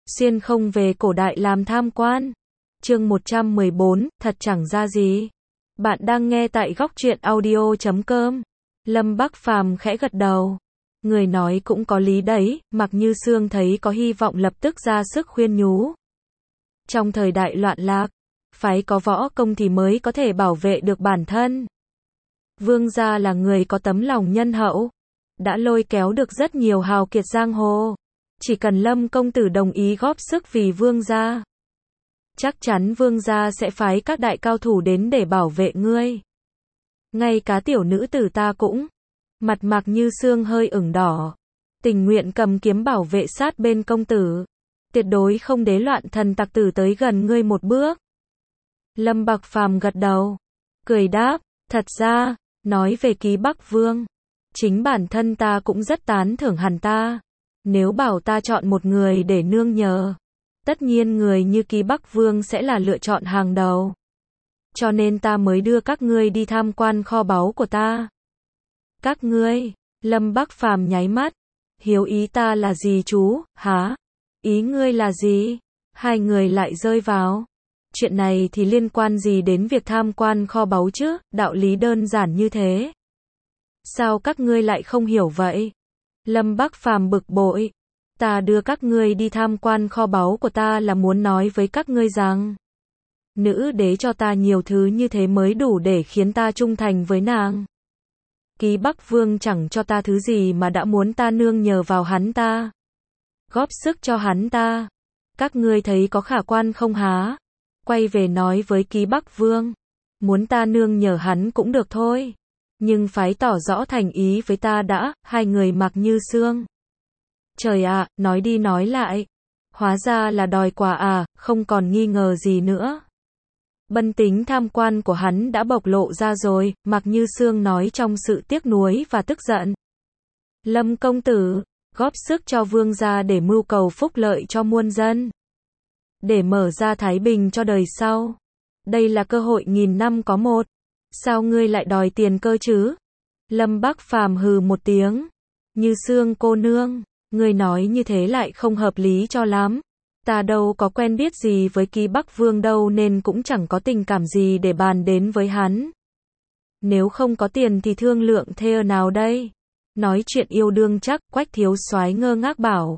xuyên không về cổ đại làm tham quan. Chương 114, thật chẳng ra gì. Bạn đang nghe tại Góc Truyện Audio.com. Lâm Bắc Phàm khẽ gật đầu. Người nói cũng có lý đấy, Mạc Như Sương thấy có hy vọng lập tức ra sức khuyên nhủ. Trong thời đại loạn lạc, phải có võ công thì mới có thể bảo vệ được bản thân. Vương gia là người có tấm lòng nhân hậu, đã lôi kéo được rất nhiều hào kiệt giang hồ. Chỉ cần Lâm công tử đồng ý góp sức vì vương gia, chắc chắn vương gia sẽ phái các đại cao thủ đến để bảo vệ ngươi. Ngay cả tiểu nữ tử ta cũng. Mặt Mạc Như Sương hơi ửng đỏ. Tình nguyện cầm kiếm bảo vệ sát bên công tử. Tuyệt đối không để loạn thần tặc tử tới gần ngươi một bước. Lâm Bắc Phàm gật đầu. Cười đáp, thật ra, nói về Ký Bắc Vương, chính bản thân ta cũng rất tán thưởng hắn ta. Nếu bảo ta chọn một người để nương nhờ, tất nhiên người như Ký Bắc Vương sẽ là lựa chọn hàng đầu. Cho nên ta mới đưa các ngươi đi tham quan kho báu của ta. Các ngươi, Lâm Bắc Phàm nháy mắt. Hiếu ý ta là gì chú, hả? Ý ngươi là gì? Hai người lại rơi vào. Chuyện này thì liên quan gì đến việc tham quan kho báu chứ, đạo lý đơn giản như thế. Sao các ngươi lại không hiểu vậy? Lâm Bắc Phàm bực bội. Ta đưa các ngươi đi tham quan kho báu của ta là muốn nói với các ngươi rằng, nữ đế cho ta nhiều thứ như thế mới đủ để khiến ta trung thành với nàng. Ký Bắc Vương chẳng cho ta thứ gì mà đã muốn ta nương nhờ vào hắn ta, góp sức cho hắn ta. Các ngươi thấy có khả quan không hả? Quay về nói với Ký Bắc Vương, muốn ta nương nhờ hắn cũng được thôi, nhưng phải tỏ rõ thành ý với ta đã. Hai người Mạc Như Sương. Trời ạ, nói đi nói lại, hóa ra là đòi quà à, không còn nghi ngờ gì nữa. Bân tính tham quan của hắn đã bộc lộ ra rồi, Mạc Như Sương nói trong sự tiếc nuối và tức giận. Lâm công tử, góp sức cho vương gia để mưu cầu phúc lợi cho muôn dân, để mở ra thái bình cho đời sau. Đây là cơ hội nghìn năm có một. Sao ngươi lại đòi tiền cơ chứ? Lâm Bắc Phàm hừ một tiếng. Như Sương cô nương, ngươi nói như thế lại không hợp lý cho lắm. Ta đâu có quen biết gì với Ký Bắc Vương đâu nên cũng chẳng có tình cảm gì để bàn đến với hắn. Nếu không có tiền thì thương lượng thê nào đây? Nói chuyện yêu đương chắc, Quách thiếu soái ngơ ngác bảo.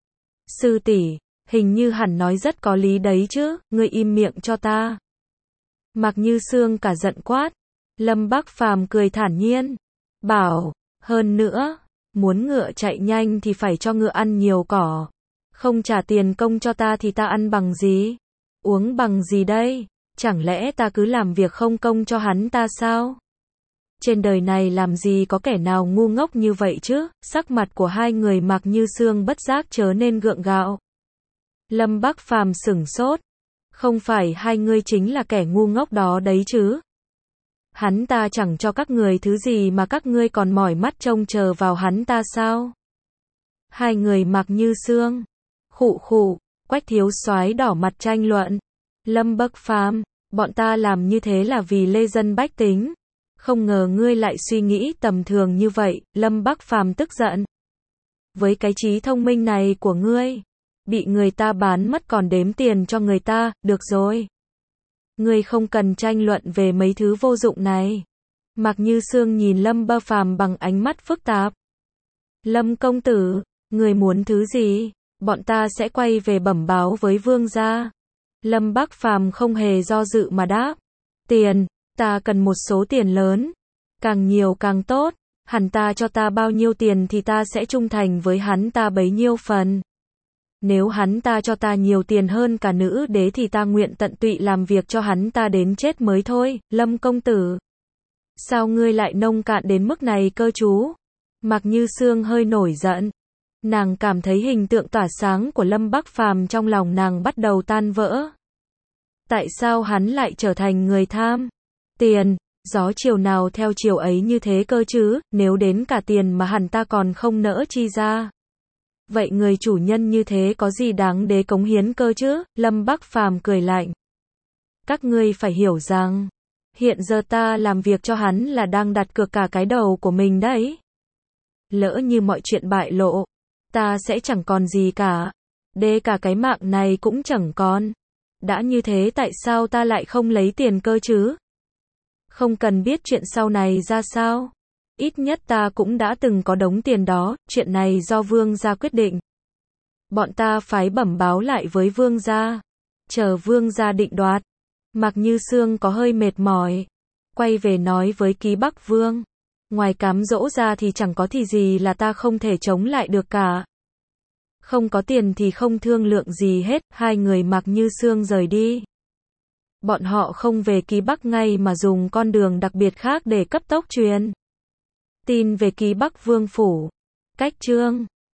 Sư tỷ, hình như hẳn nói rất có lý đấy chứ, ngươi im miệng cho ta. Mạc Như Sương cả giận quát. Lâm Bắc Phàm cười thản nhiên. Bảo, hơn nữa, muốn ngựa chạy nhanh thì phải cho ngựa ăn nhiều cỏ. Không trả tiền công cho ta thì ta ăn bằng gì? Uống bằng gì đây? Chẳng lẽ ta cứ làm việc không công cho hắn ta sao? Trên đời này làm gì có kẻ nào ngu ngốc như vậy chứ? Sắc mặt của hai người Mạc Như Sương bất giác trở nên gượng gạo. Lâm Bắc Phàm sửng sốt. Không phải hai ngươi chính là kẻ ngu ngốc đó đấy chứ? Hắn ta chẳng cho các người thứ gì mà các ngươi còn mỏi mắt trông chờ vào hắn ta sao? Hai người Mạc Như Sương. Khụ khụ, Quách thiếu soái đỏ mặt tranh luận. Lâm Bắc Phàm, bọn ta làm như thế là vì lê dân bách tính. Không ngờ ngươi lại suy nghĩ tầm thường như vậy. Lâm Bắc Phàm tức giận. Với cái trí thông minh này của ngươi, bị người ta bán mất còn đếm tiền cho người ta. Được rồi, ngươi không cần tranh luận về mấy thứ vô dụng này. Mạc Như Sương nhìn Lâm Bắc Phàm bằng ánh mắt phức tạp. Lâm công tử, ngươi muốn thứ gì? Bọn ta sẽ quay về bẩm báo với vương gia. Lâm Bắc Phàm không hề do dự mà đáp. Tiền, ta cần một số tiền lớn. Càng nhiều càng tốt. Hắn ta cho ta bao nhiêu tiền thì ta sẽ trung thành với hắn ta bấy nhiêu phần. Nếu hắn ta cho ta nhiều tiền hơn cả nữ đế thì ta nguyện tận tụy làm việc cho hắn ta đến chết mới thôi. Lâm công tử, sao ngươi lại nông cạn đến mức này cơ chú? Mạc Như Sương hơi nổi giận. Nàng cảm thấy hình tượng tỏa sáng của Lâm Bắc Phàm trong lòng nàng bắt đầu tan vỡ. Tại sao hắn lại trở thành người tham tiền? Gió chiều nào theo chiều ấy như thế cơ chứ? Nếu đến cả tiền mà hắn ta còn không nỡ chi ra, vậy người chủ nhân như thế có gì đáng để cống hiến cơ chứ? Lâm Bắc Phàm cười lạnh. Các ngươi phải hiểu rằng, hiện giờ ta làm việc cho hắn là đang đặt cược cả cái đầu của mình đấy. Lỡ như mọi chuyện bại lộ, ta sẽ chẳng còn gì cả. Đê cả cái mạng này cũng chẳng còn. Đã như thế tại sao ta lại không lấy tiền cơ chứ? Không cần biết chuyện sau này ra sao. Ít nhất ta cũng đã từng có đống tiền đó, chuyện này do vương gia quyết định. Bọn ta phải bẩm báo lại với vương gia. Chờ vương gia định đoạt. Mạc Như Sương có hơi mệt mỏi. Quay về nói với Ký Bắc Vương. Ngoài cám dỗ ra thì chẳng có thì gì là ta không thể chống lại được cả. Không có tiền thì không thương lượng gì hết, hai người Mạc Như Sương rời đi. Bọn họ không về Ký Bắc ngay mà dùng con đường đặc biệt khác để cấp tốc truyền tin về Ký Bắc Vương phủ. Cách chương